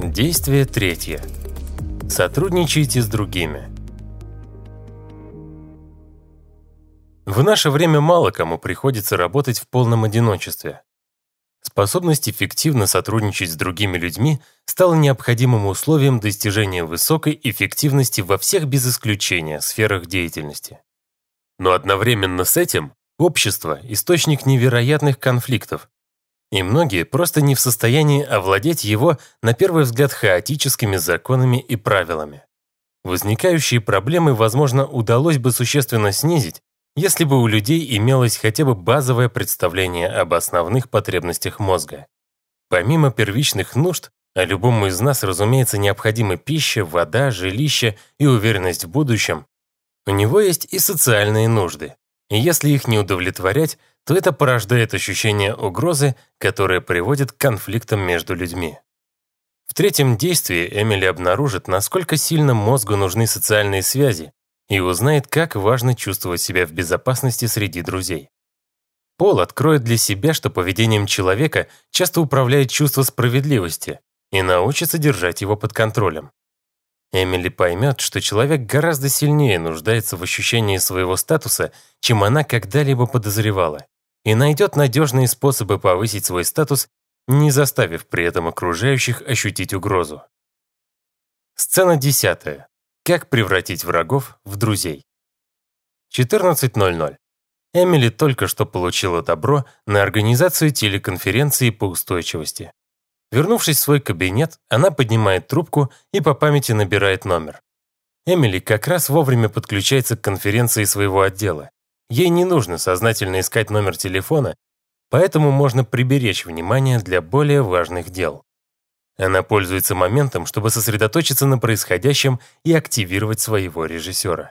Действие третье. Сотрудничайте с другими. В наше время мало кому приходится работать в полном одиночестве. Способность эффективно сотрудничать с другими людьми стала необходимым условием достижения высокой эффективности во всех без исключения сферах деятельности. Но одновременно с этим общество – источник невероятных конфликтов, и многие просто не в состоянии овладеть его, на первый взгляд, хаотическими законами и правилами. Возникающие проблемы, возможно, удалось бы существенно снизить, если бы у людей имелось хотя бы базовое представление об основных потребностях мозга. Помимо первичных нужд, а любому из нас, разумеется, необходима пища, вода, жилище и уверенность в будущем, у него есть и социальные нужды. И если их не удовлетворять, то это порождает ощущение угрозы, которое приводит к конфликтам между людьми. В третьем действии Эмили обнаружит, насколько сильно мозгу нужны социальные связи, и узнает, как важно чувствовать себя в безопасности среди друзей. Пол откроет для себя, что поведением человека часто управляет чувство справедливости, и научится держать его под контролем. Эмили поймет, что человек гораздо сильнее нуждается в ощущении своего статуса, чем она когда-либо подозревала, и найдет надежные способы повысить свой статус, не заставив при этом окружающих ощутить угрозу. Сцена 10. Как превратить врагов в друзей. 14:00. Эмили только что получила добро на организацию телеконференции по устойчивости. Вернувшись в свой кабинет, она поднимает трубку и по памяти набирает номер. Эмили как раз вовремя подключается к конференции своего отдела. Ей не нужно сознательно искать номер телефона, поэтому можно приберечь внимание для более важных дел. Она пользуется моментом, чтобы сосредоточиться на происходящем и активировать своего режиссера.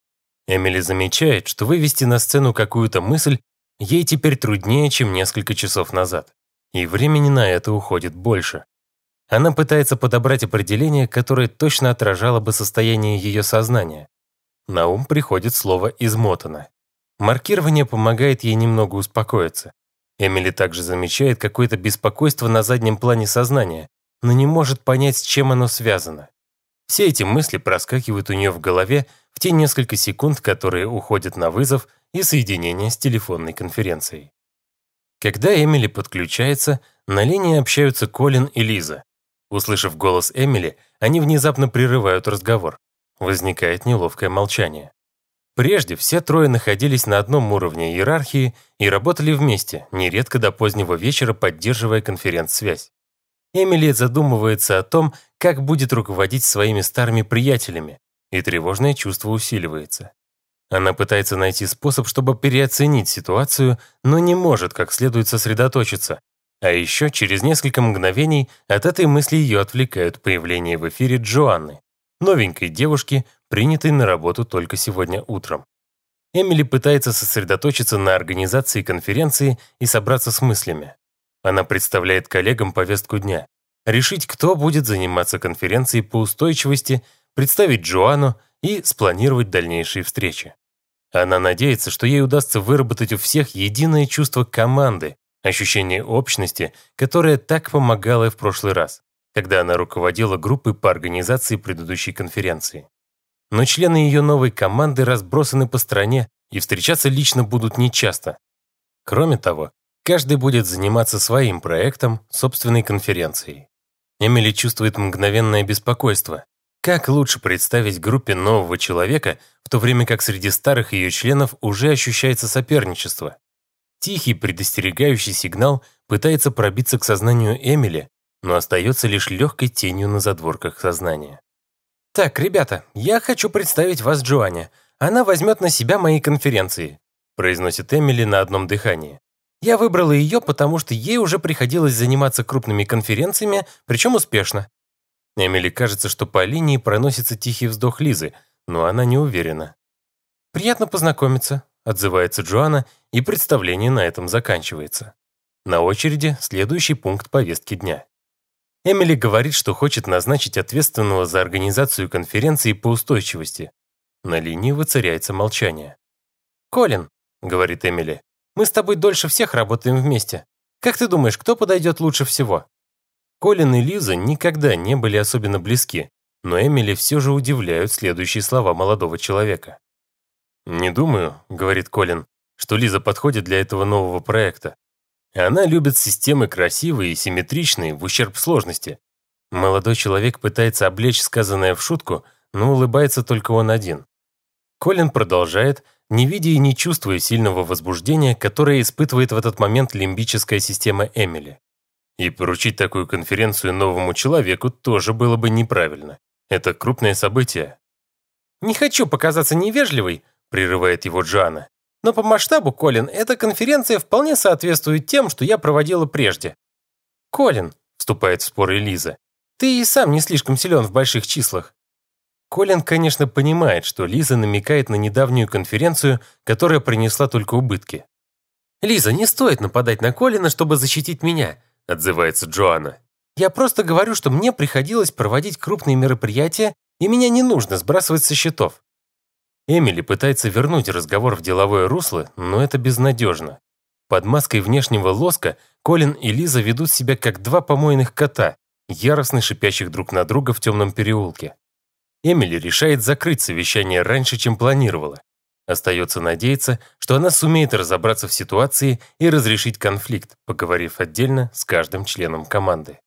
Эмили замечает, что вывести на сцену какую-то мысль ей теперь труднее, чем несколько часов назад, и времени на это уходит больше. Она пытается подобрать определение, которое точно отражало бы состояние ее сознания. На ум приходит слово «измотано». Маркирование помогает ей немного успокоиться. Эмили также замечает какое-то беспокойство на заднем плане сознания, но не может понять, с чем оно связано. Все эти мысли проскакивают у нее в голове в те несколько секунд, которые уходят на вызов и соединение с телефонной конференцией. Когда Эмили подключается, на линии общаются Колин и Лиза. Услышав голос Эмили, они внезапно прерывают разговор. Возникает неловкое молчание. Прежде все трое находились на одном уровне иерархии и работали вместе, нередко до позднего вечера поддерживая конференц-связь. Эмили задумывается о том, как будет руководить своими старыми приятелями, и тревожное чувство усиливается. Она пытается найти способ, чтобы переоценить ситуацию, но не может как следует сосредоточиться. А еще через несколько мгновений от этой мысли ее отвлекают появление в эфире Джоанны, новенькой девушки, принятой на работу только сегодня утром. Эмили пытается сосредоточиться на организации конференции и собраться с мыслями. Она представляет коллегам повестку дня, решить, кто будет заниматься конференцией по устойчивости, представить Джоанну и спланировать дальнейшие встречи. Она надеется, что ей удастся выработать у всех единое чувство команды, ощущение общности, которое так помогало в прошлый раз, когда она руководила группой по организации предыдущей конференции. Но члены ее новой команды разбросаны по стране и встречаться лично будут нечасто. Кроме того, каждый будет заниматься своим проектом, собственной конференцией. Эмили чувствует мгновенное беспокойство. Как лучше представить группе нового человека, в то время как среди старых ее членов уже ощущается соперничество? Тихий предостерегающий сигнал пытается пробиться к сознанию Эмили, но остается лишь легкой тенью на задворках сознания. «Так, ребята, я хочу представить вас Джоанне. Она возьмет на себя мои конференции», произносит Эмили на одном дыхании. «Я выбрала ее, потому что ей уже приходилось заниматься крупными конференциями, причем успешно». Эмили кажется, что по линии проносится тихий вздох Лизы, но она не уверена. «Приятно познакомиться», — отзывается Джоанна, и представление на этом заканчивается. На очереди следующий пункт повестки дня. Эмили говорит, что хочет назначить ответственного за организацию конференции по устойчивости. На линии воцаряется молчание. «Колин», — говорит Эмили, — «мы с тобой дольше всех работаем вместе. Как ты думаешь, кто подойдет лучше всего?» Колин и Лиза никогда не были особенно близки, но Эмили все же удивляют следующие слова молодого человека. «Не думаю», — говорит Колин, «что Лиза подходит для этого нового проекта. Она любит системы красивые и симметричные в ущерб сложности». Молодой человек пытается облечь сказанное в шутку, но улыбается только он один. Колин продолжает, не видя и не чувствуя сильного возбуждения, которое испытывает в этот момент лимбическая система Эмили. И поручить такую конференцию новому человеку тоже было бы неправильно. Это крупное событие. «Не хочу показаться невежливой», — прерывает его Джоанна. «Но по масштабу, Колин, эта конференция вполне соответствует тем, что я проводила прежде». «Колин», — вступает в спор Лиза, «ты и сам не слишком силен в больших числах». Колин, конечно, понимает, что Лиза намекает на недавнюю конференцию, которая принесла только убытки. «Лиза, не стоит нападать на Колина, чтобы защитить меня», — отзывается Джоанна. «Я просто говорю, что мне приходилось проводить крупные мероприятия, и меня не нужно сбрасывать со счетов». Эмили пытается вернуть разговор в деловое русло, но это безнадежно. Под маской внешнего лоска Колин и Лиза ведут себя как два помойных кота, яростно шипящих друг на друга в темном переулке. Эмили решает закрыть совещание раньше, чем планировала. Остается надеяться, что она сумеет разобраться в ситуации и разрешить конфликт, поговорив отдельно с каждым членом команды.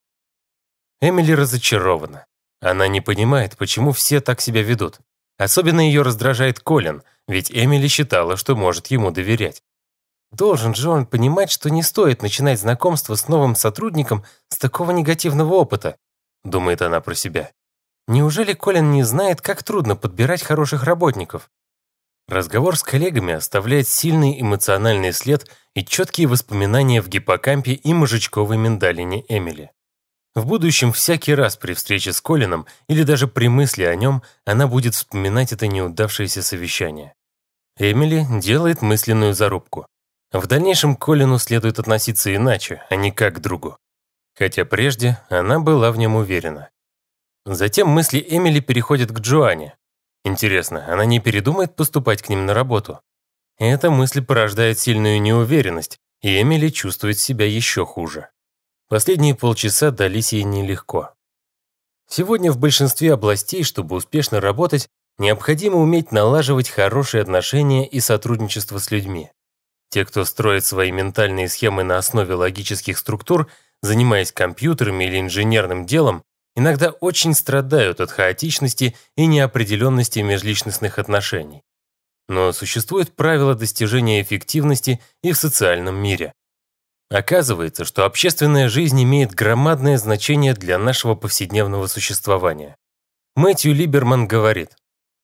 Эмили разочарована. Она не понимает, почему все так себя ведут. Особенно ее раздражает Колин, ведь Эмили считала, что может ему доверять. Должен же он понимать, что не стоит начинать знакомство с новым сотрудником с такого негативного опыта, думает она про себя. Неужели Колин не знает, как трудно подбирать хороших работников? Разговор с коллегами оставляет сильный эмоциональный след и четкие воспоминания в гиппокампе и мозжечковой миндалине Эмили. В будущем всякий раз при встрече с Колином или даже при мысли о нем она будет вспоминать это неудавшееся совещание. Эмили делает мысленную зарубку. В дальнейшем к Колину следует относиться иначе, а не как к другу. Хотя прежде она была в нем уверена. Затем мысли Эмили переходят к Джоанне. Интересно, она не передумает поступать к ним на работу? Эта мысль порождает сильную неуверенность, и Эмили чувствует себя еще хуже. Последние полчаса дались ей нелегко. Сегодня в большинстве областей, чтобы успешно работать, необходимо уметь налаживать хорошие отношения и сотрудничество с людьми. Те, кто строит свои ментальные схемы на основе логических структур, занимаясь компьютерами или инженерным делом, иногда очень страдают от хаотичности и неопределенности межличностных отношений. Но существует правило достижения эффективности и в социальном мире. Оказывается, что общественная жизнь имеет громадное значение для нашего повседневного существования. Мэтью Либерман говорит,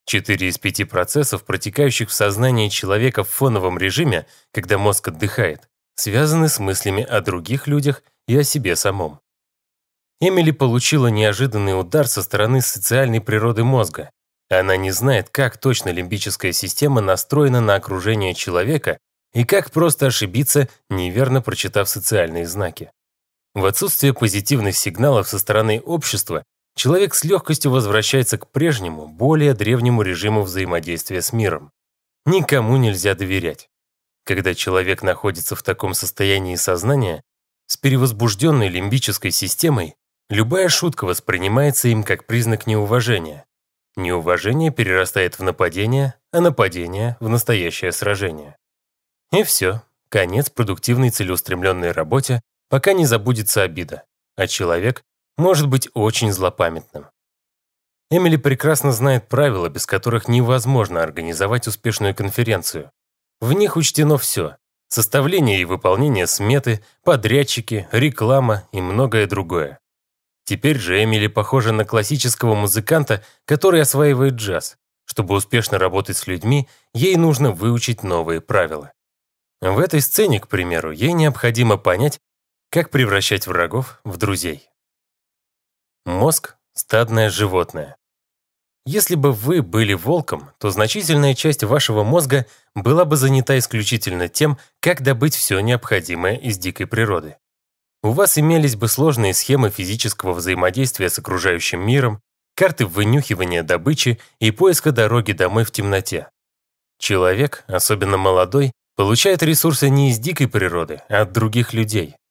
4 из 5 процессов, протекающих в сознании человека в фоновом режиме, когда мозг отдыхает, связаны с мыслями о других людях и о себе самом. Эмили получила неожиданный удар со стороны социальной природы мозга. Она не знает, как точно лимбическая система настроена на окружение человека и как просто ошибиться, неверно прочитав социальные знаки. В отсутствие позитивных сигналов со стороны общества человек с легкостью возвращается к прежнему, более древнему режиму взаимодействия с миром. Никому нельзя доверять. Когда человек находится в таком состоянии сознания, с перевозбужденной лимбической системой, любая шутка воспринимается им как признак неуважения. Неуважение перерастает в нападение, а нападение – в настоящее сражение. И все, конец продуктивной целеустремленной работе, пока не забудется обида, а человек может быть очень злопамятным. Эмили прекрасно знает правила, без которых невозможно организовать успешную конференцию. В них учтено все – составление и выполнение сметы, подрядчики, реклама и многое другое. Теперь же Эмили похожа на классического музыканта, который осваивает джаз. Чтобы успешно работать с людьми, ей нужно выучить новые правила. В этой сцене, к примеру, ей необходимо понять, как превращать врагов в друзей. Мозг – стадное животное. Если бы вы были волком, то значительная часть вашего мозга была бы занята исключительно тем, как добыть все необходимое из дикой природы. У вас имелись бы сложные схемы физического взаимодействия с окружающим миром, карты вынюхивания добычи и поиска дороги домой в темноте. Человек, особенно молодой, получает ресурсы не из дикой природы, а от других людей.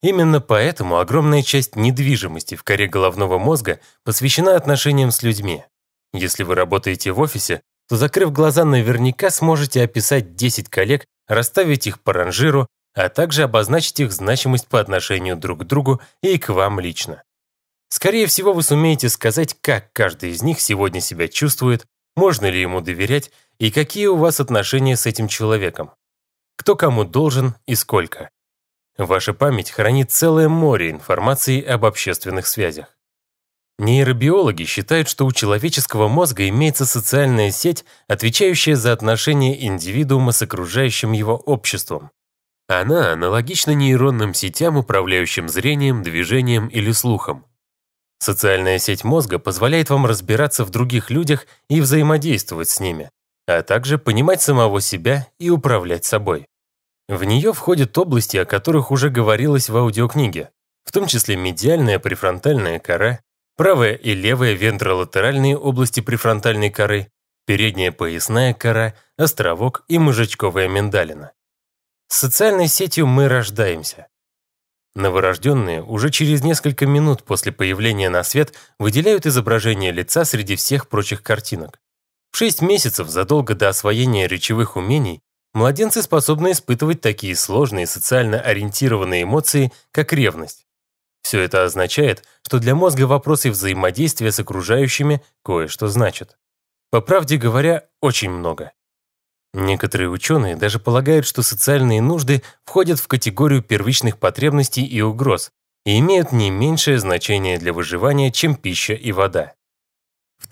Именно поэтому огромная часть недвижимости в коре головного мозга посвящена отношениям с людьми. Если вы работаете в офисе, то, закрыв глаза, наверняка сможете описать 10 коллег, расставить их по ранжиру, а также обозначить их значимость по отношению друг к другу и к вам лично. Скорее всего, вы сумеете сказать, как каждый из них сегодня себя чувствует, можно ли ему доверять и какие у вас отношения с этим человеком. Кто кому должен и сколько. Ваша память хранит целое море информации об общественных связях. Нейробиологи считают, что у человеческого мозга имеется социальная сеть, отвечающая за отношения индивидуума с окружающим его обществом. Она аналогична нейронным сетям, управляющим зрением, движением или слухом. Социальная сеть мозга позволяет вам разбираться в других людях и взаимодействовать с ними, а также понимать самого себя и управлять собой. В нее входят области, о которых уже говорилось в аудиокниге, в том числе медиальная префронтальная кора, правая и левая вентролатеральные области префронтальной коры, передняя поясная кора, островок и мозжечковая миндалина. С социальной сетью мы рождаемся. Новорожденные уже через несколько минут после появления на свет выделяют изображение лица среди всех прочих картинок. В 6 месяцев задолго до освоения речевых умений младенцы способны испытывать такие сложные социально ориентированные эмоции, как ревность. Все это означает, что для мозга вопросы взаимодействия с окружающими кое-что значат. По правде говоря, очень много. Некоторые ученые даже полагают, что социальные нужды входят в категорию первичных потребностей и угроз и имеют не меньшее значение для выживания, чем пища и вода. В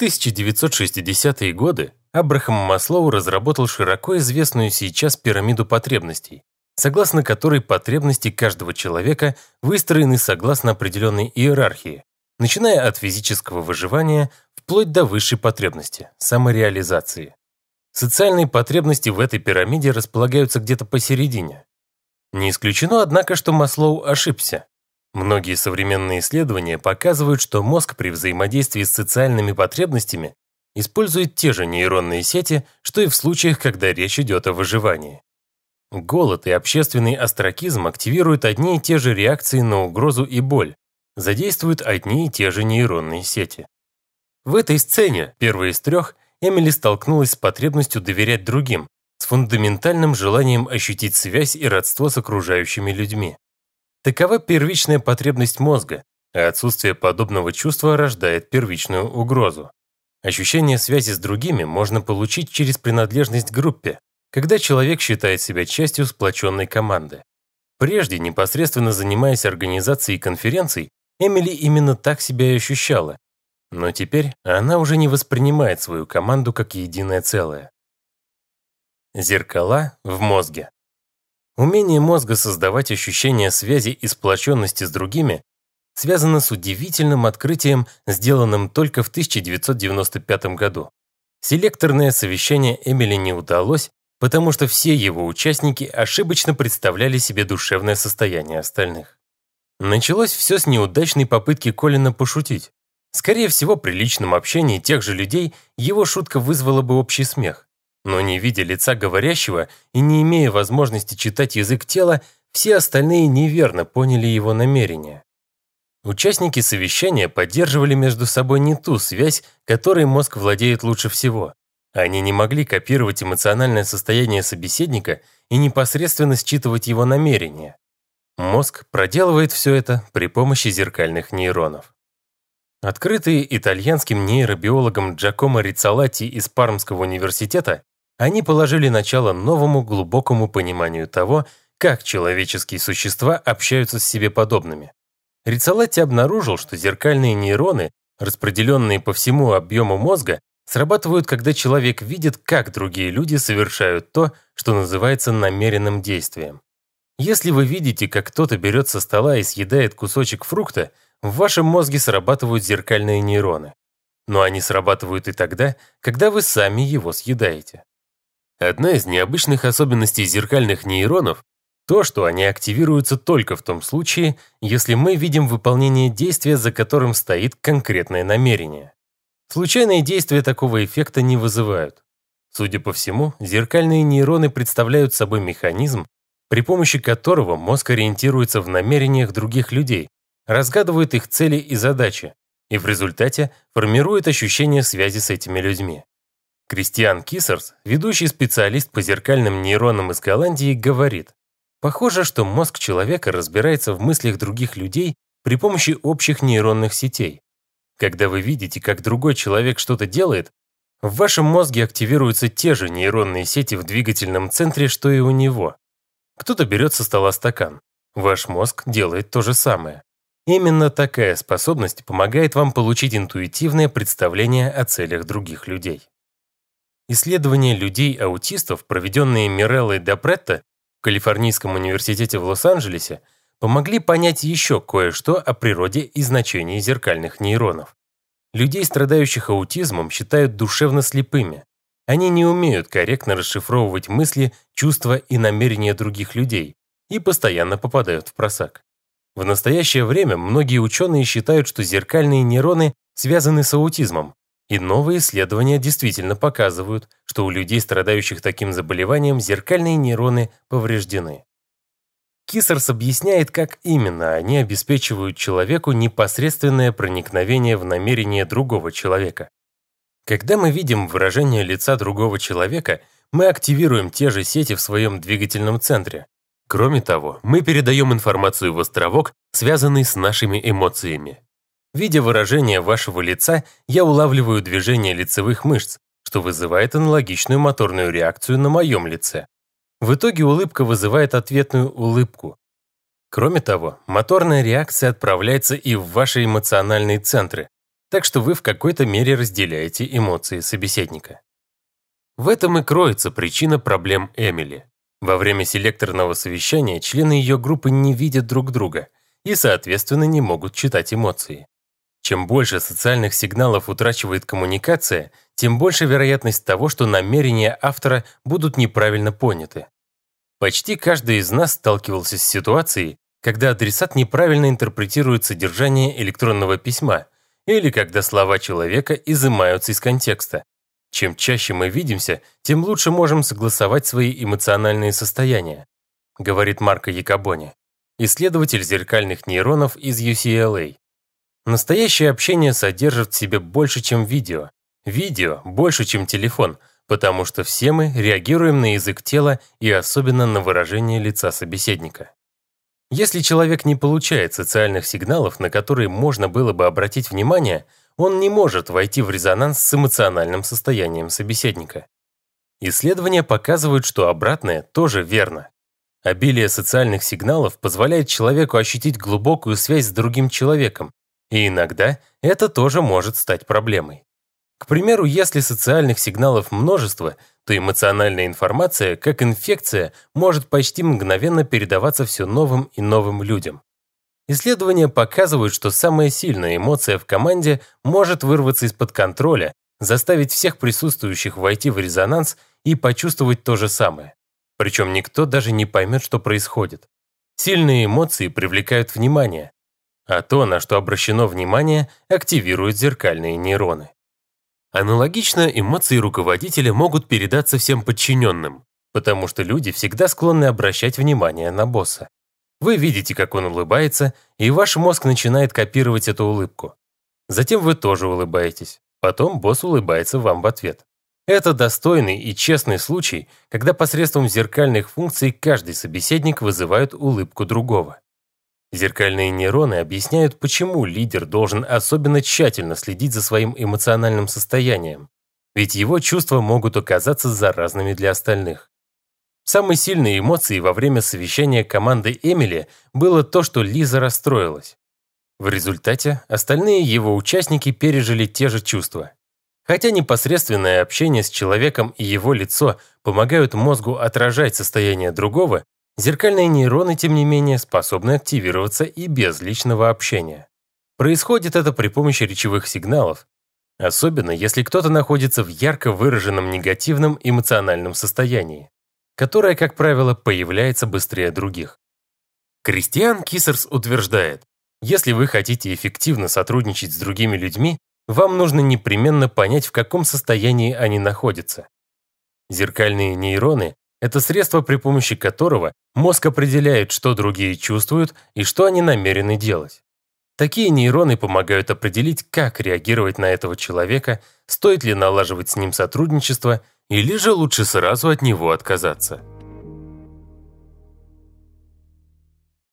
1960-е годы Абрахам Маслоу разработал широко известную сейчас пирамиду потребностей, согласно которой потребности каждого человека выстроены согласно определенной иерархии, начиная от физического выживания вплоть до высшей потребности – самореализации. Социальные потребности в этой пирамиде располагаются где-то посередине. Не исключено, однако, что Маслоу ошибся. Многие современные исследования показывают, что мозг при взаимодействии с социальными потребностями использует те же нейронные сети, что и в случаях, когда речь идет о выживании. Голод и общественный остракизм активируют одни и те же реакции на угрозу и боль, задействуют одни и те же нейронные сети. В этой сцене, первой из 3, Эмили столкнулась с потребностью доверять другим, с фундаментальным желанием ощутить связь и родство с окружающими людьми. Такова первичная потребность мозга, а отсутствие подобного чувства рождает первичную угрозу. Ощущение связи с другими можно получить через принадлежность к группе, когда человек считает себя частью сплоченной команды. Прежде, непосредственно занимаясь организацией конференций, Эмили именно так себя и ощущала. Но теперь она уже не воспринимает свою команду как единое целое. Зеркала в мозге. Умение мозга создавать ощущение связи и сплоченности с другими связано с удивительным открытием, сделанным только в 1995 году. Селекторное совещание Эмили не удалось, потому что все его участники ошибочно представляли себе душевное состояние остальных. Началось все с неудачной попытки Колина пошутить. Скорее всего, при личном общении тех же людей его шутка вызвала бы общий смех. Но не видя лица говорящего и не имея возможности читать язык тела, все остальные неверно поняли его намерение. Участники совещания поддерживали между собой не ту связь, которой мозг владеет лучше всего. Они не могли копировать эмоциональное состояние собеседника и непосредственно считывать его намерения. Мозг проделывает все это при помощи зеркальных нейронов. Открытые итальянским нейробиологом Джакомо Риццолатти из Пармского университета, они положили начало новому глубокому пониманию того, как человеческие существа общаются с себе подобными. Риццолатти обнаружил, что зеркальные нейроны, распределенные по всему объему мозга, срабатывают, когда человек видит, как другие люди совершают то, что называется намеренным действием. Если вы видите, как кто-то берет со стола и съедает кусочек фрукта, в вашем мозге срабатывают зеркальные нейроны. Но они срабатывают и тогда, когда вы сами его съедаете. Одна из необычных особенностей зеркальных нейронов – то, что они активируются только в том случае, если мы видим выполнение действия, за которым стоит конкретное намерение. Случайные действия такого эффекта не вызывают. Судя по всему, зеркальные нейроны представляют собой механизм, при помощи которого мозг ориентируется в намерениях других людей, разгадывает их цели и задачи, и в результате формирует ощущение связи с этими людьми. Кристиан Кисарс, ведущий специалист по зеркальным нейронам из Голландии, говорит: «Похоже, что мозг человека разбирается в мыслях других людей при помощи общих нейронных сетей. Когда вы видите, как другой человек что-то делает, в вашем мозге активируются те же нейронные сети в двигательном центре, что и у него. Кто-то берет со стола стакан. Ваш мозг делает то же самое. Именно такая способность помогает вам получить интуитивное представление о целях других людей». Исследования людей-аутистов, проведенные Миреллой Дапретто в Калифорнийском университете в Лос-Анджелесе, помогли понять еще кое-что о природе и значении зеркальных нейронов. Людей, страдающих аутизмом, считают душевно слепыми. Они не умеют корректно расшифровывать мысли, чувства и намерения других людей и постоянно попадают в просак. В настоящее время многие ученые считают, что зеркальные нейроны связаны с аутизмом, и новые исследования действительно показывают, что у людей, страдающих таким заболеванием, зеркальные нейроны повреждены. Кисарс объясняет, как именно они обеспечивают человеку непосредственное проникновение в намерение другого человека. Когда мы видим выражение лица другого человека, мы активируем те же сети в своем двигательном центре. Кроме того, мы передаем информацию в островок, связанный с нашими эмоциями. Видя выражение вашего лица, я улавливаю движение лицевых мышц, что вызывает аналогичную моторную реакцию на моем лице. В итоге улыбка вызывает ответную улыбку. Кроме того, моторная реакция отправляется и в ваши эмоциональные центры, так что вы в какой-то мере разделяете эмоции собеседника. В этом и кроется причина проблем Эмили. Во время селекторного совещания члены ее группы не видят друг друга и, соответственно, не могут читать эмоции. Чем больше социальных сигналов утрачивает коммуникация, тем больше вероятность того, что намерения автора будут неправильно поняты. Почти каждый из нас сталкивался с ситуацией, когда адресат неправильно интерпретирует содержание электронного письма или когда слова человека изымаются из контекста. Чем чаще мы видимся, тем лучше можем согласовать свои эмоциональные состояния, говорит Марко Якобони, исследователь зеркальных нейронов из UCLA. Настоящее общение содержит в себе больше, чем видео. Видео больше, чем телефон, потому что все мы реагируем на язык тела и особенно на выражение лица собеседника. Если человек не получает социальных сигналов, на которые можно было бы обратить внимание, он не может войти в резонанс с эмоциональным состоянием собеседника. Исследования показывают, что обратное тоже верно. Обилие социальных сигналов позволяет человеку ощутить глубокую связь с другим человеком, и иногда это тоже может стать проблемой. К примеру, если социальных сигналов множество, то эмоциональная информация, как инфекция, может почти мгновенно передаваться все новым и новым людям. Исследования показывают, что самая сильная эмоция в команде может вырваться из-под контроля, заставить всех присутствующих войти в резонанс и почувствовать то же самое. Причем никто даже не поймет, что происходит. Сильные эмоции привлекают внимание, а то, на что обращено внимание, активирует зеркальные нейроны. Аналогично эмоции руководителя могут передаться всем подчиненным, потому что люди всегда склонны обращать внимание на босса. Вы видите, как он улыбается, и ваш мозг начинает копировать эту улыбку. Затем вы тоже улыбаетесь, потом босс улыбается вам в ответ. Это достойный и честный случай, когда посредством зеркальных функций каждый собеседник вызывает улыбку другого. Зеркальные нейроны объясняют, почему лидер должен особенно тщательно следить за своим эмоциональным состоянием, ведь его чувства могут оказаться заразными для остальных. Самой сильной эмоцией во время совещания команды Эмили было то, что Лиза расстроилась. В результате остальные его участники пережили те же чувства. Хотя непосредственное общение с человеком и его лицо помогают мозгу отражать состояние другого, зеркальные нейроны, тем не менее, способны активироваться и без личного общения. Происходит это при помощи речевых сигналов, особенно если кто-то находится в ярко выраженном негативном эмоциональном состоянии, которое, как правило, появляется быстрее других. Кристиан Кисарс утверждает, если вы хотите эффективно сотрудничать с другими людьми, вам нужно непременно понять, в каком состоянии они находятся. Зеркальные нейроны Это средство, при помощи которого мозг определяет, что другие чувствуют и что они намерены делать. Такие нейроны помогают определить, как реагировать на этого человека, стоит ли налаживать с ним сотрудничество или же лучше сразу от него отказаться.